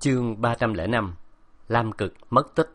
Chương 305 Lam Cực mất tích.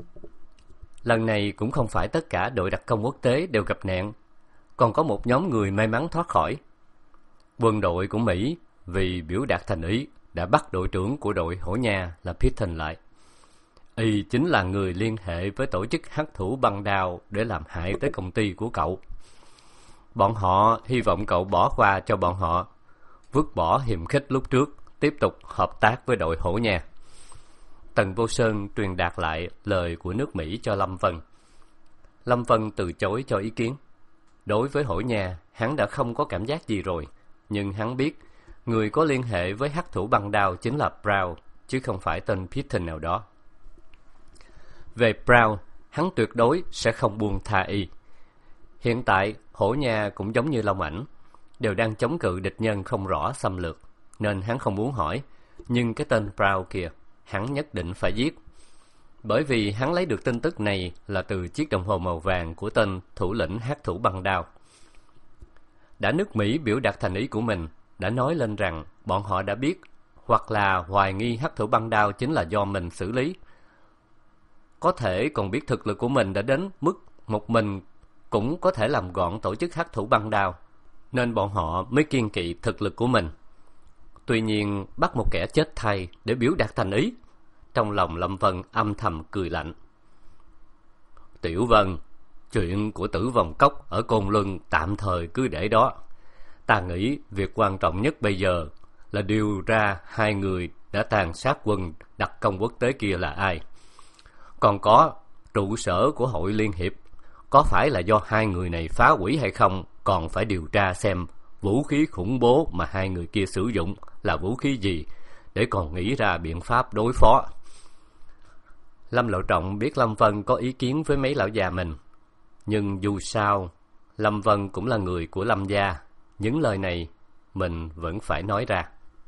Lần này cũng không phải tất cả đội đặc công quốc tế đều gặp nạn, còn có một nhóm người may mắn thoát khỏi. Quân đội của Mỹ vì biểu đạt thành ý đã bắt đội trưởng của đội Hổ Nha là Patton lại. Y chính là người liên hệ với tổ chức hắc thủ băng đao để làm hại tới công ty của cậu. Bọn họ hy vọng cậu bỏ qua cho bọn họ, vứt bỏ hiềm khích lúc trước, tiếp tục hợp tác với đội Hổ Nha. Tần Vô Sơn truyền đạt lại lời của nước Mỹ cho Lâm Vân. Lâm Vân từ chối cho ý kiến. Đối với Hổ Nha, hắn đã không có cảm giác gì rồi, nhưng hắn biết người có liên hệ với hắc thủ băng đao chính là Brown, chứ không phải tên Patton nào đó. Về Brown, hắn tuyệt đối sẽ không buông tha y. Hiện tại, Hổ Nha cũng giống như Long Ảnh, đều đang chống cự địch nhân không rõ xâm lược, nên hắn không muốn hỏi. Nhưng cái tên Brown kìa, hắn nhất định phải giết. Bởi vì hắn lấy được tin tức này là từ chiếc đồng hồ màu vàng của tên thủ lĩnh hắc thủ băng đao. Đã nước Mỹ biểu đạt thành ý của mình, đã nói lên rằng bọn họ đã biết hoặc là hoài nghi hắc thủ băng đao chính là do mình xử lý. Có thể còn biết thực lực của mình đã đến mức một mình cũng có thể làm gọn tổ chức hắc thủ băng đao, nên bọn họ mới kiêng kỵ thực lực của mình. Tuy nhiên bắt một kẻ chết thay để biểu đạt thành ý, trong lòng Lâm Vân âm thầm cười lạnh. Tiểu Vân, chuyện của Tử Vong Cốc ở Côn Luân tạm thời cứ để đó. Ta nghĩ việc quan trọng nhất bây giờ là điều ra hai người đã tàn sát quân đặc công quốc tế kia là ai. Còn có trụ sở của Hội Liên Hiệp, có phải là do hai người này phá hủy hay không, còn phải điều tra xem vũ khí khủng bố mà hai người kia sử dụng là vũ khí gì, để còn nghĩ ra biện pháp đối phó. Lâm Lộ Trọng biết Lâm Vân có ý kiến với mấy lão già mình, nhưng dù sao Lâm Vân cũng là người của Lâm gia, những lời này mình vẫn phải nói ra.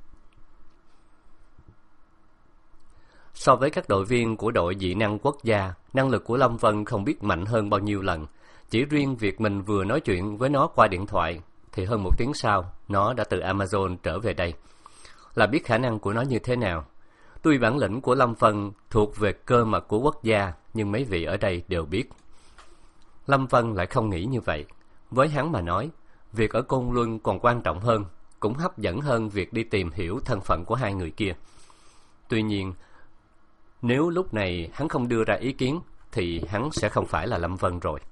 So với các đội viên của đội dị năng quốc gia, năng lực của Lâm Vân không biết mạnh hơn bao nhiêu lần. Chỉ riêng việc mình vừa nói chuyện với nó qua điện thoại thì hơn 1 tiếng sau, nó đã từ Amazon trở về đây. Là biết khả năng của nó như thế nào. Tuy bản lĩnh của Lâm Vân thuộc về cơ mật của quốc gia, nhưng mấy vị ở đây đều biết. Lâm Vân lại không nghĩ như vậy. Với hắn mà nói, việc ở Côn Luân còn quan trọng hơn, cũng hấp dẫn hơn việc đi tìm hiểu thân phận của hai người kia. Tuy nhiên, nếu lúc này hắn không đưa ra ý kiến, thì hắn sẽ không phải là Lâm Vân rồi.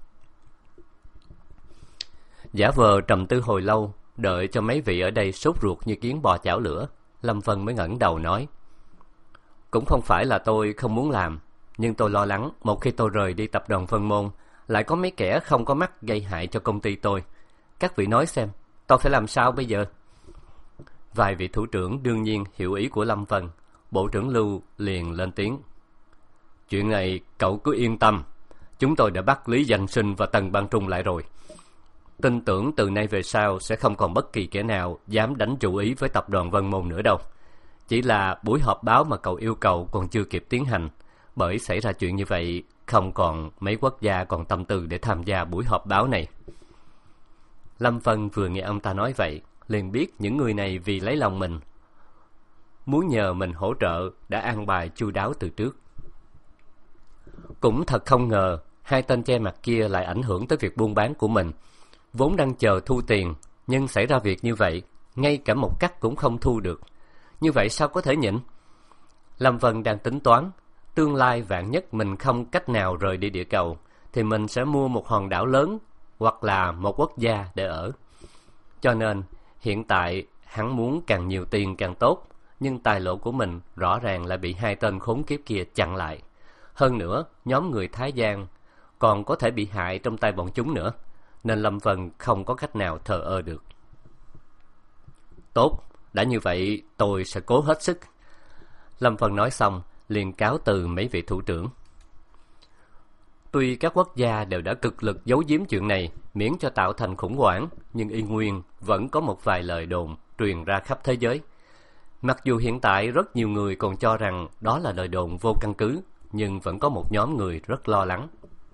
Giả vờ trầm tư hồi lâu, đợi cho mấy vị ở đây sốt ruột như kiến bò chảo lửa, Lâm Vân mới ngẩng đầu nói: Cũng không phải là tôi không muốn làm, nhưng tôi lo lắng một khi tôi rời đi tập đoàn Vân Môn, lại có mấy kẻ không có mắt gây hại cho công ty tôi. Các vị nói xem, tôi phải làm sao bây giờ? Vài vị thủ trưởng đương nhiên hiểu ý của Lâm Vân. Bộ trưởng Lưu liền lên tiếng: Chuyện này cậu cứ yên tâm, chúng tôi đã bắt Lý Danh Sinh và Tần Băng Trung lại rồi. Tin tưởng từ nay về sau sẽ không còn bất kỳ kẻ nào dám đánh chủ ý với tập đoàn Vân Môn nữa đâu. Chỉ là buổi họp báo mà cậu yêu cầu còn chưa kịp tiến hành, bởi xảy ra chuyện như vậy, không còn mấy quốc gia còn tâm tư để tham gia buổi họp báo này. Lâm Vân vừa nghe ông ta nói vậy, liền biết những người này vì lấy lòng mình, muốn nhờ mình hỗ trợ, đã an bài chu đáo từ trước. Cũng thật không ngờ, hai tên che mặt kia lại ảnh hưởng tới việc buôn bán của mình. Vốn đang chờ thu tiền, nhưng xảy ra việc như vậy, ngay cả một cắt cũng không thu được. Như vậy sao có thể nhịn? Lâm Vân đang tính toán, tương lai vạn nhất mình không cách nào rời đi địa cầu, thì mình sẽ mua một hòn đảo lớn, hoặc là một quốc gia để ở. Cho nên, hiện tại, hắn muốn càng nhiều tiền càng tốt, nhưng tài lộ của mình rõ ràng lại bị hai tên khốn kiếp kia chặn lại. Hơn nữa, nhóm người Thái Giang còn có thể bị hại trong tay bọn chúng nữa, nên Lâm Vân không có cách nào thờ ơ được. Tốt, đã như vậy tôi sẽ cố hết sức. Lâm Vân nói xong, liền cáo từ mấy vị thủ trưởng. Tuy các quốc gia đều đã cực lực giấu giếm chuyện này, miễn cho tạo thành khủng hoảng, nhưng y nguyên vẫn có một vài lời đồn truyền ra khắp thế giới. Mặc dù hiện tại rất nhiều người còn cho rằng đó là lời đồn vô căn cứ, nhưng vẫn có một nhóm người rất lo lắng.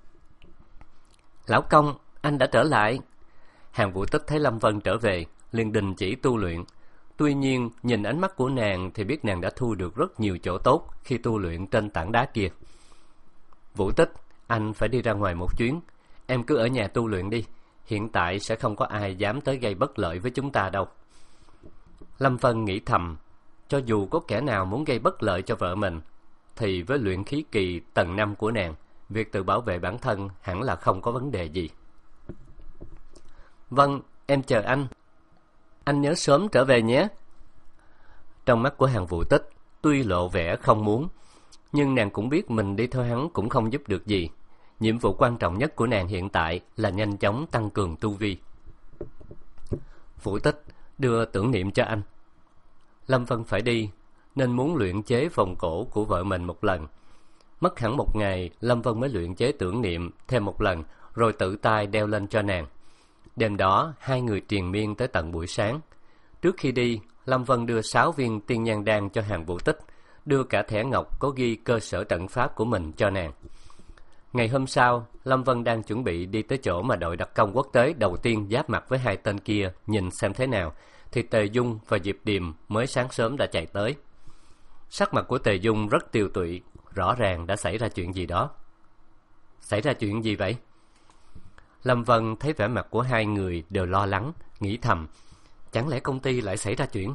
Lão Công, anh đã trở lại. Hàn Vũ Tích thấy Lâm Vân trở về, liền đình chỉ tu luyện. Tuy nhiên, nhìn ánh mắt của nàng thì biết nàng đã thu được rất nhiều chỗ tốt khi tu luyện trên tảng đá kia. Vũ Tích, anh phải đi ra ngoài một chuyến. Em cứ ở nhà tu luyện đi. Hiện tại sẽ không có ai dám tới gây bất lợi với chúng ta đâu. Lâm Vân nghĩ thầm, cho dù có kẻ nào muốn gây bất lợi cho vợ mình, thì với luyện khí kỳ tầng 5 của nàng, việc tự bảo vệ bản thân hẳn là không có vấn đề gì. Vâng, em chờ anh. Anh nhớ sớm trở về nhé. Trong mắt của Hàn Vũ Tích tuy lộ vẻ không muốn, nhưng nàng cũng biết mình đi theo hắn cũng không giúp được gì. Nhiệm vụ quan trọng nhất của nàng hiện tại là nhanh chóng tăng cường tu vi. Vũ Tích, đưa tưởng niệm cho anh. Lâm Vân phải đi, nên muốn luyện chế vòng cổ của vợ mình một lần. Mất hẳn một ngày, Lâm Vân mới luyện chế tưởng niệm thêm một lần, rồi tự tay đeo lên cho nàng. Đêm đó, hai người triền miên tới tận buổi sáng. Trước khi đi, Lâm Vân đưa 6 viên tiên nhan đan cho Hàn Vũ Tích, đưa cả thẻ ngọc có ghi cơ sở trận pháp của mình cho nàng. Ngày hôm sau, Lâm Vân đang chuẩn bị đi tới chỗ mà đội đặc công quốc tế đầu tiên giáp mặt với hai tên kia nhìn xem thế nào, thì Tề Dung và Diệp Điềm mới sáng sớm đã chạy tới. Sắc mặt của Tề Dung rất tiêu tụy, rõ ràng đã xảy ra chuyện gì đó. Xảy ra chuyện gì vậy? Lâm Vân thấy vẻ mặt của hai người đều lo lắng, nghĩ thầm, chẳng lẽ công ty lại xảy ra chuyện?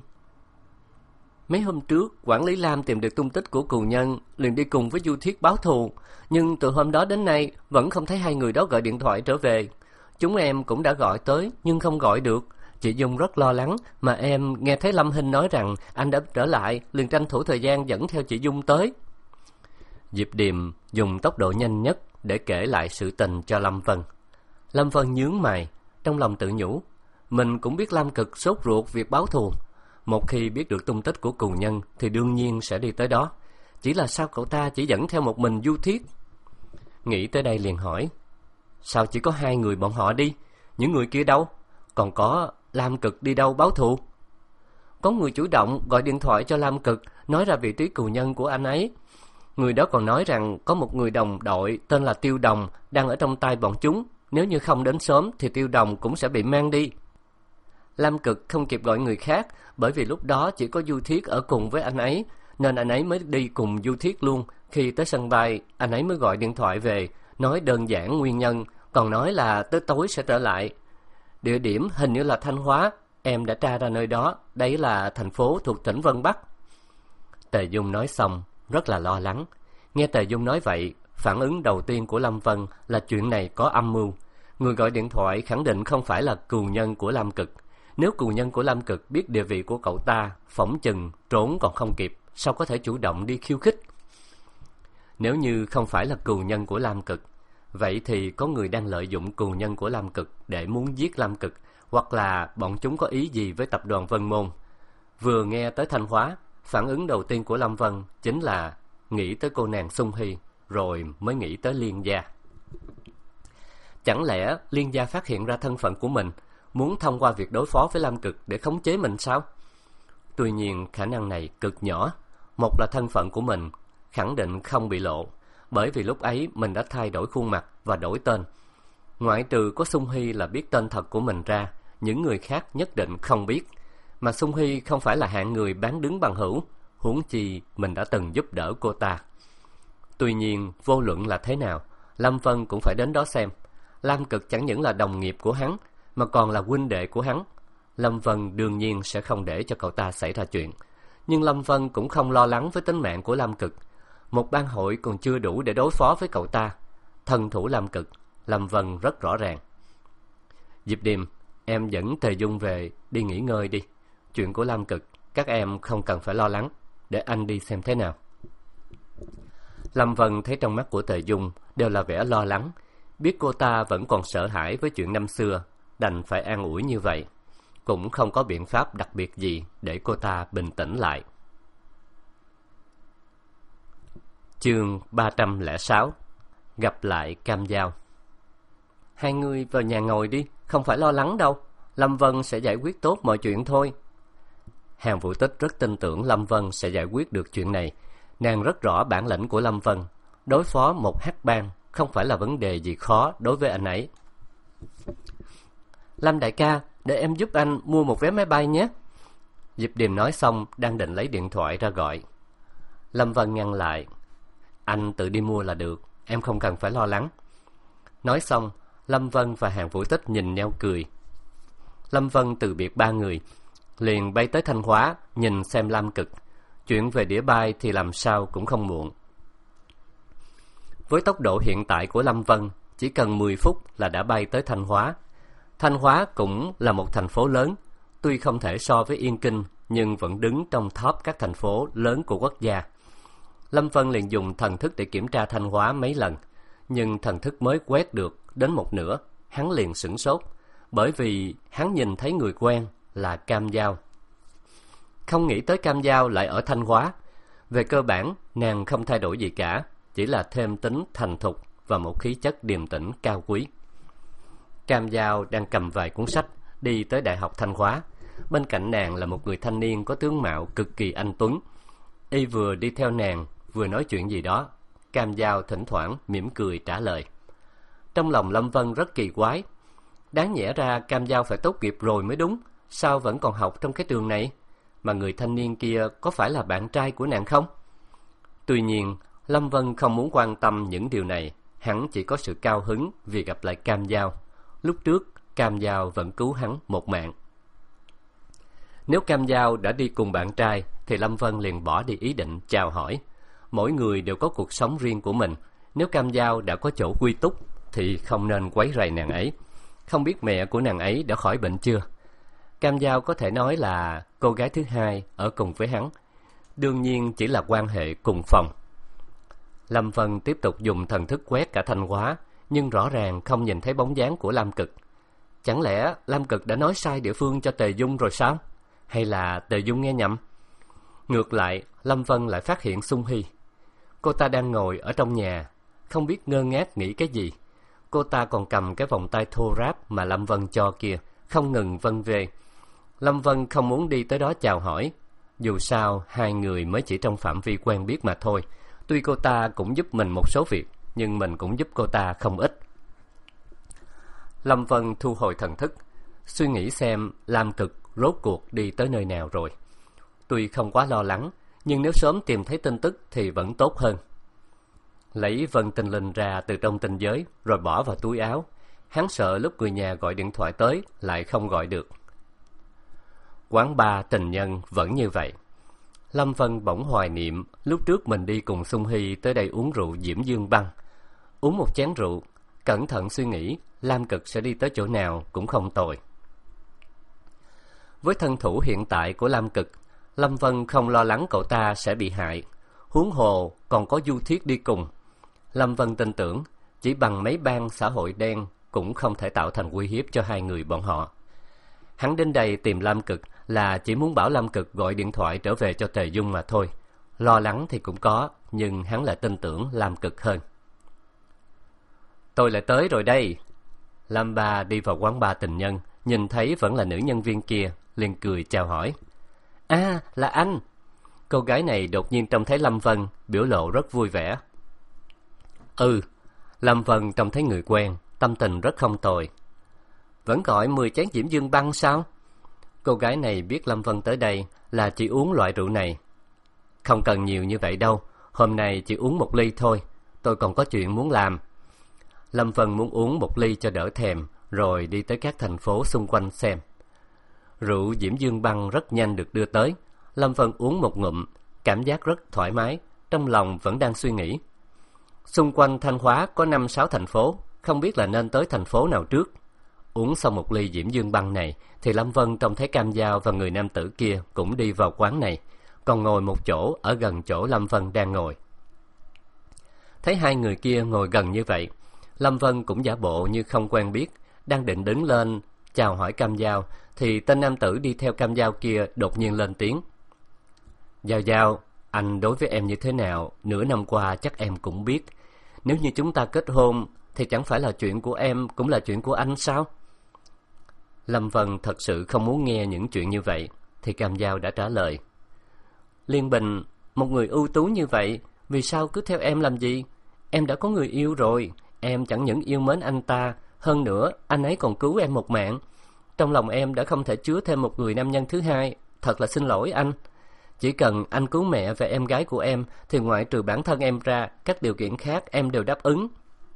Mấy hôm trước, quản lý Lam tìm được tung tích của cừu nhân, liền đi cùng với Du Thiết báo thù, nhưng từ hôm đó đến nay vẫn không thấy hai người đó gọi điện thoại trở về. Chúng em cũng đã gọi tới nhưng không gọi được. Chị Dung rất lo lắng, mà em nghe thấy Lâm Hinh nói rằng anh đã trở lại, liền tranh thủ thời gian dẫn theo chị Dung tới. Diệp Điềm dùng tốc độ nhanh nhất để kể lại sự tình cho Lâm Vân. Lâm Vân nhướng mày, trong lòng tự nhủ, mình cũng biết Lam Cực sốt ruột việc báo thù. Một khi biết được tung tích của cừu nhân thì đương nhiên sẽ đi tới đó. Chỉ là sao cậu ta chỉ dẫn theo một mình Du Thiết? Nghĩ tới đây liền hỏi, sao chỉ có hai người bọn họ đi? Những người kia đâu? Còn có Lam Cực đi đâu báo thù? Có người chủ động gọi điện thoại cho Lam Cực, nói ra vị trí cừu nhân của anh ấy. Người đó còn nói rằng có một người đồng đội tên là Tiêu Đồng đang ở trong tay bọn chúng. Nếu như không đến sớm thì Tiêu Đồng cũng sẽ bị mang đi. Lam Cực không kịp gọi người khác, bởi vì lúc đó chỉ có Du Thiết ở cùng với anh ấy, nên anh ấy mới đi cùng Du Thiết luôn. Khi tới sân bay, anh ấy mới gọi điện thoại về, nói đơn giản nguyên nhân, còn nói là tới tối sẽ trở lại. Địa điểm hình như là Thanh Hóa, em đã tra ra nơi đó, đấy là thành phố thuộc tỉnh Vân Bắc. Tề Dung nói xong, rất là lo lắng. Nghe Tề Dung nói vậy, phản ứng đầu tiên của Lâm Vân là chuyện này có âm mưu. Người gọi điện thoại khẳng định không phải là cừu nhân của Lam Cực. Nếu cừu nhân của Lam Cực biết địa vị của cậu ta, phỏng chừng trốn còn không kịp, sao có thể chủ động đi khiêu khích? Nếu như không phải là cừu nhân của Lam Cực, vậy thì có người đang lợi dụng cừu nhân của Lam Cực để muốn giết Lam Cực, hoặc là bọn chúng có ý gì với tập đoàn Vân Môn. Vừa nghe tới Thanh Hóa, phản ứng đầu tiên của Lâm Vân chính là nghĩ tới cô nàng Xung Hy, rồi mới nghĩ tới Liên Gia. Chẳng lẽ Liên Gia phát hiện ra thân phận của mình, muốn thông qua việc đối phó với Lam Cực để khống chế mình sao? Tuy nhiên khả năng này cực nhỏ. Một là thân phận của mình khẳng định không bị lộ, bởi vì lúc ấy mình đã thay đổi khuôn mặt và đổi tên. Ngoại trừ có Xung Hy là biết tên thật của mình ra, những người khác nhất định không biết. Mà Xung Hy không phải là hạng người bán đứng bằng hữu, huống chi mình đã từng giúp đỡ cô ta. Tuy nhiên vô luận là thế nào, Lâm Vân cũng phải đến đó xem. Lam Cực chẳng những là đồng nghiệp của hắn, mà còn là huynh đệ của hắn. Lâm Vân đương nhiên sẽ không để cho cậu ta xảy ra chuyện. Nhưng Lâm Vân cũng không lo lắng với tính mạng của Lam Cực. Một bang hội còn chưa đủ để đối phó với cậu ta. Thân thủ Lam Cực, Lâm Vân rất rõ ràng. Diệp Điềm, em dẫn Tề Dung về đi nghỉ ngơi đi. Chuyện của Lam Cực các em không cần phải lo lắng, để anh đi xem thế nào. Lâm Vân thấy trong mắt của Tề Dung đều là vẻ lo lắng, biết cô ta vẫn còn sợ hãi với chuyện năm xưa, đành phải an ủi như vậy. Cũng không có biện pháp đặc biệt gì để cô ta bình tĩnh lại. Chương 306. Gặp lại Cam Giao. Hai người vào nhà ngồi đi, không phải lo lắng đâu. Lâm Vân sẽ giải quyết tốt mọi chuyện thôi. Hàn Vũ Tích rất tin tưởng Lâm Vân sẽ giải quyết được chuyện này. Nàng rất rõ bản lĩnh của Lâm Vân. Đối phó một hắc bang không phải là vấn đề gì khó đối với anh ấy. Lâm đại ca, để em giúp anh mua một vé máy bay nhé. Diệp Điềm nói xong đang định lấy điện thoại ra gọi. Lâm Vân ngăn lại. Anh tự đi mua là được, em không cần phải lo lắng. Nói xong, Lâm Vân và Hàn Vũ Tích nhìn nhau cười. Lâm Vân từ biệt ba người, liền bay tới Thanh Hóa nhìn xem Lam Cực. Chuyện về đĩa bay thì làm sao cũng không muộn. Với tốc độ hiện tại của Lâm Vân, chỉ cần 10 phút là đã bay tới Thanh Hóa. Thanh Hóa cũng là một thành phố lớn, tuy không thể so với Yên Kinh, nhưng vẫn đứng trong top các thành phố lớn của quốc gia. Lâm Vân liền dùng thần thức để kiểm tra Thanh Hóa mấy lần, nhưng thần thức mới quét được đến một nửa, hắn liền sửng sốt, bởi vì hắn nhìn thấy người quen là Cam Giao. Không nghĩ tới Cam Giao lại ở Thanh Hóa. Về cơ bản, nàng không thay đổi gì cả, chỉ là thêm tính thành thục và một khí chất điềm tĩnh cao quý. Cam Giao đang cầm vài cuốn sách đi tới Đại học Thanh Hóa. Bên cạnh nàng là một người thanh niên có tướng mạo cực kỳ anh tuấn. Y vừa đi theo nàng vừa nói chuyện gì đó. Cam Giao thỉnh thoảng mỉm cười trả lời. Trong lòng Lâm Vân rất kỳ quái. Đáng nhẽ ra Cam Giao phải tốt nghiệp rồi mới đúng, sao vẫn còn học trong cái trường này? Mà người thanh niên kia có phải là bạn trai của nàng không? Tuy nhiên, Lâm Vân không muốn quan tâm những điều này. Hắn chỉ có sự cao hứng vì gặp lại Cam Giao. Lúc trước, Cam Giao vẫn cứu hắn một mạng. Nếu Cam Giao đã đi cùng bạn trai, thì Lâm Vân liền bỏ đi ý định chào hỏi. Mỗi người đều có cuộc sống riêng của mình. Nếu Cam Giao đã có chỗ quy túc, thì không nên quấy rầy nàng ấy. Không biết mẹ của nàng ấy đã khỏi bệnh chưa? Cam Giao có thể nói là cô gái thứ hai ở cùng với hắn. Đương nhiên chỉ là quan hệ cùng phòng. Lâm Vân tiếp tục dùng thần thức quét cả Thanh Hóa, nhưng rõ ràng không nhìn thấy bóng dáng của Lam Cực. Chẳng lẽ Lam Cực đã nói sai địa phương cho Tề Dung rồi sao? Hay là Tề Dung nghe nhầm? Ngược lại, Lâm Vân lại phát hiện Sung Hy. Cô ta đang ngồi ở trong nhà, không biết ngơ ngác nghĩ cái gì. Cô ta còn cầm cái vòng tay thô ráp mà Lâm Vân cho kia, không ngừng vân về. Lâm Vân không muốn đi tới đó chào hỏi. Dù sao, hai người mới chỉ trong phạm vi quen biết mà thôi. Tuy cô ta cũng giúp mình một số việc, nhưng mình cũng giúp cô ta không ít. Lâm Vân thu hồi thần thức, suy nghĩ xem Lam Cực rốt cuộc đi tới nơi nào rồi. Tuy không quá lo lắng, nhưng nếu sớm tìm thấy tin tức thì vẫn tốt hơn. Lấy Vân Tinh Linh ra từ trong tinh giới, rồi bỏ vào túi áo. Hắn sợ lúc người nhà gọi điện thoại tới, lại không gọi được. Quán bar tình nhân vẫn như vậy. Lâm Vân bỗng hoài niệm lúc trước mình đi cùng Sung Hy tới đây uống rượu Diễm Dương Băng. Uống một chén rượu, cẩn thận suy nghĩ Lam Cực sẽ đi tới chỗ nào cũng không tồi. Với thân thủ hiện tại của Lam Cực, Lâm Vân không lo lắng cậu ta sẽ bị hại. Huống hồ còn có Du Thiết đi cùng. Lâm Vân tin tưởng chỉ bằng mấy bang xã hội đen cũng không thể tạo thành uy hiếp cho hai người bọn họ. Hắn đến đây tìm Lam Cực là chỉ muốn bảo Lam Cực gọi điện thoại trở về cho Tề Dung mà thôi. Lo lắng thì cũng có, nhưng hắn lại tin tưởng Lam Cực hơn. Tôi lại tới rồi đây. Lam Ba đi vào quán bar tình nhân, nhìn thấy vẫn là nữ nhân viên kia, liền cười chào hỏi. À, là anh. Cô gái này đột nhiên trông thấy Lâm Vân, biểu lộ rất vui vẻ. Lâm Vân trông thấy người quen, tâm tình rất không tồi. Vẫn gọi 10 chén Diễm Dương Băng sao? Cô gái này biết Lâm Vân tới đây là chỉ uống loại rượu này. Không cần nhiều như vậy đâu, hôm nay chỉ uống 1 ly thôi, tôi còn có chuyện muốn làm. Lâm Vân muốn uống 1 ly cho đỡ thèm, rồi đi tới các thành phố xung quanh xem. Rượu Diễm Dương Băng rất nhanh được đưa tới. Lâm Vân uống một ngụm, cảm giác rất thoải mái, trong lòng vẫn đang suy nghĩ. Xung quanh Thanh Hóa có 5-6 thành phố, không biết là nên tới thành phố nào trước. Uống xong 1 ly Diễm Dương Băng này, thì Lâm Vân trông thấy Cam Giao và người nam tử kia cũng đi vào quán này, còn ngồi một chỗ ở gần chỗ Lâm Vân đang ngồi. Thấy hai người kia ngồi gần như vậy, Lâm Vân cũng giả bộ như không quen biết, đang định đứng lên chào hỏi Cam Giao, thì tên nam tử đi theo Cam Giao kia đột nhiên lên tiếng. Giao Giao, anh đối với em như thế nào, nửa năm qua chắc em cũng biết. Nếu như chúng ta kết hôn, thì chẳng phải là chuyện của em cũng là chuyện của anh sao? Lâm Vân thật sự không muốn nghe những chuyện như vậy, thì Cam Giao đã trả lời. Liên Bình, một người ưu tú như vậy, vì sao cứ theo em làm gì? Em đã có người yêu rồi, em chẳng những yêu mến anh ta, hơn nữa anh ấy còn cứu em một mạng. Trong lòng em đã không thể chứa thêm một người nam nhân thứ hai, thật là xin lỗi anh. Chỉ cần anh cứu mẹ và em gái của em thì ngoại trừ bản thân em ra, các điều kiện khác em đều đáp ứng.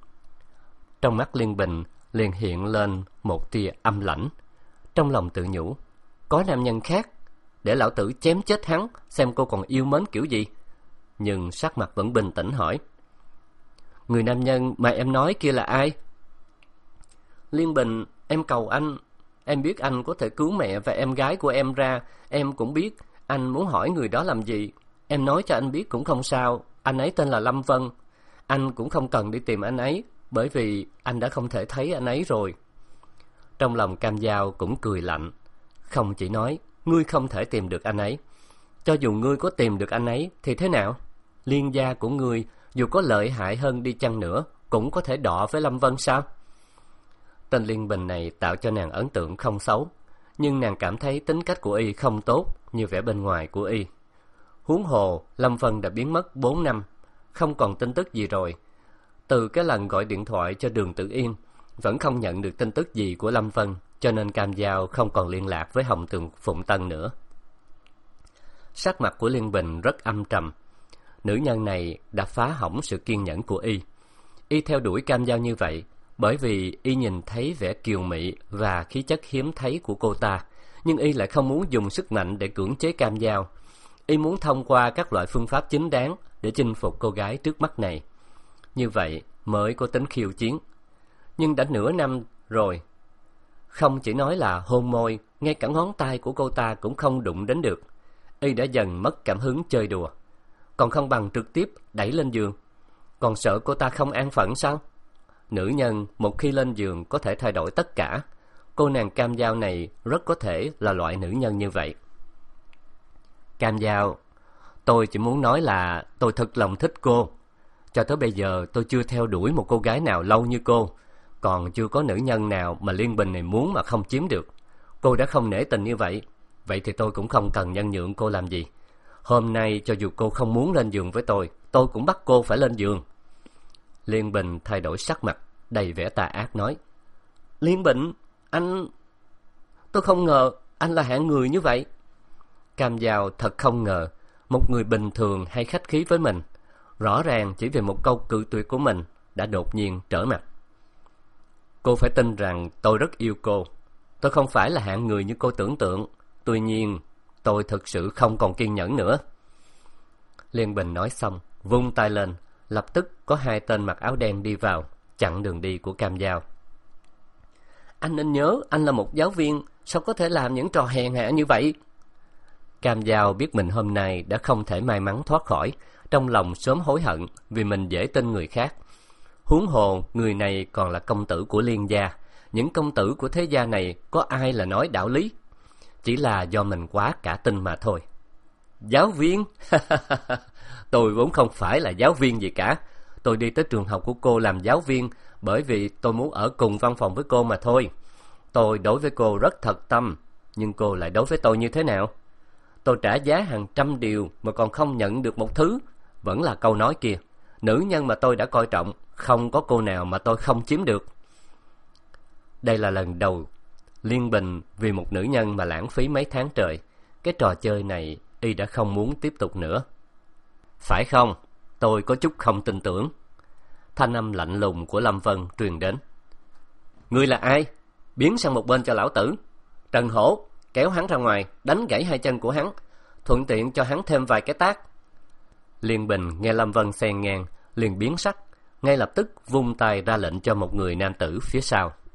Trong mắt Liên Bình liền hiện lên một tia âm lãnh. Trong lòng tự nhủ, có nam nhân khác, để lão tử chém chết hắn, xem cô còn yêu mến kiểu gì. Nhưng sắc mặt vẫn bình tĩnh hỏi, người nam nhân mà em nói kia là ai? Liên Bình, em cầu anh. Em biết anh có thể cứu mẹ và em gái của em ra. Em cũng biết anh muốn hỏi người đó làm gì. Em nói cho anh biết cũng không sao. Anh ấy tên là Lâm Vân. Anh cũng không cần đi tìm anh ấy, bởi vì anh đã không thể thấy anh ấy rồi. Trong lòng Cam Dao cũng cười lạnh. Không chỉ nói ngươi không thể tìm được anh ấy, cho dù ngươi có tìm được anh ấy thì thế nào? Liên gia của ngươi dù có lợi hại hơn đi chăng nữa cũng có thể đọ với Lâm Vân sao? Tên Liên Bình này tạo cho nàng ấn tượng không xấu, nhưng nàng cảm thấy tính cách của y không tốt như vẻ bên ngoài của y. Huống hồ Lâm Vân đã biến mất 4 năm, không còn tin tức gì rồi. Từ cái lần gọi điện thoại cho Đường Tử Yên vẫn không nhận được tin tức gì của Lâm Vân, cho nên Cam Dao không còn liên lạc với Hồng Tường Phụng Tân nữa. Sắc mặt của Liên Bình rất âm trầm. Nữ nhân này đã phá hỏng sự kiên nhẫn của y. Y theo đuổi Cam Dao như vậy bởi vì y nhìn thấy vẻ kiều mị và khí chất hiếm thấy của cô ta, nhưng y lại không muốn dùng sức mạnh để cưỡng chế Cam Dao. Y muốn thông qua các loại phương pháp chính đáng để chinh phục cô gái trước mắt này. Như vậy mới có tính khiêu chiến. Nhưng đã nửa năm rồi, không chỉ nói là hôn môi, ngay cả ngón tay của cô ta cũng không đụng đến được. Y đã dần mất cảm hứng chơi đùa. Còn không bằng trực tiếp đẩy lên giường. Còn sợ cô ta không an phận sao? Nữ nhân một khi lên giường có thể thay đổi tất cả. Cô nàng Cam Dao này rất có thể là loại nữ nhân như vậy. Cam Dao, tôi chỉ muốn nói là tôi thật lòng thích cô. Cho tới bây giờ tôi chưa theo đuổi một cô gái nào lâu như cô. Còn chưa có nữ nhân nào mà Liên Bình này muốn mà không chiếm được. Cô đã không nể tình như vậy, vậy thì tôi cũng không cần nhân nhượng cô làm gì. Hôm nay cho dù cô không muốn lên giường với tôi cũng bắt cô phải lên giường. Liên Bình thay đổi sắc mặt, đầy vẻ tà ác nói, Liên Bình, anh... Tôi không ngờ anh là hạng người như vậy. Cam Dao thật không ngờ một người bình thường hay khách khí với mình, rõ ràng chỉ vì một câu cự tuyệt của mình đã đột nhiên trở mặt. Cô phải tin rằng tôi rất yêu cô. Tôi không phải là hạng người như cô tưởng tượng. Tuy nhiên tôi thực sự không còn kiên nhẫn nữa. Liên Bình nói xong vung tay lên, lập tức có 2 tên mặc áo đen đi vào, chặn đường đi của Cam Dao. Anh nên nhớ anh là một giáo viên, sao có thể làm những trò hèn hạ như vậy? Cam Dao biết mình hôm nay đã không thể may mắn thoát khỏi, trong lòng sớm hối hận vì mình dễ tin người khác. Huống hồ người này còn là công tử của Liên gia. Những công tử của thế gia này có ai là nói đạo lý? Chỉ là do mình quá cả tin mà thôi. Giáo viên? Tôi vốn không phải là giáo viên gì cả. Tôi đi tới trường học của cô làm giáo viên bởi vì tôi muốn ở cùng văn phòng với cô mà thôi. Tôi đối với cô rất thật tâm, nhưng cô lại đối với tôi như thế nào? Tôi trả giá hàng trăm điều mà còn không nhận được một thứ. Vẫn là câu nói kia, nữ nhân mà tôi đã coi trọng, không có cô nào mà tôi không chiếm được. Đây là lần đầu Liên Bình vì một nữ nhân mà lãng phí mấy tháng trời. Cái trò chơi này y đã không muốn tiếp tục nữa. Phải không? Tôi có chút không tin tưởng. Thanh âm lạnh lùng của Lâm Vân truyền đến. Ngươi là ai? Biến sang một bên cho lão tử. Trần Hổ, kéo hắn ra ngoài, đánh gãy 2 chân của hắn, thuận tiện cho hắn thêm vài cái tát. Liên Bình nghe Lâm Vân xen ngang, liền biến sắc, ngay lập tức vung tay ra lệnh cho một người nam tử phía sau.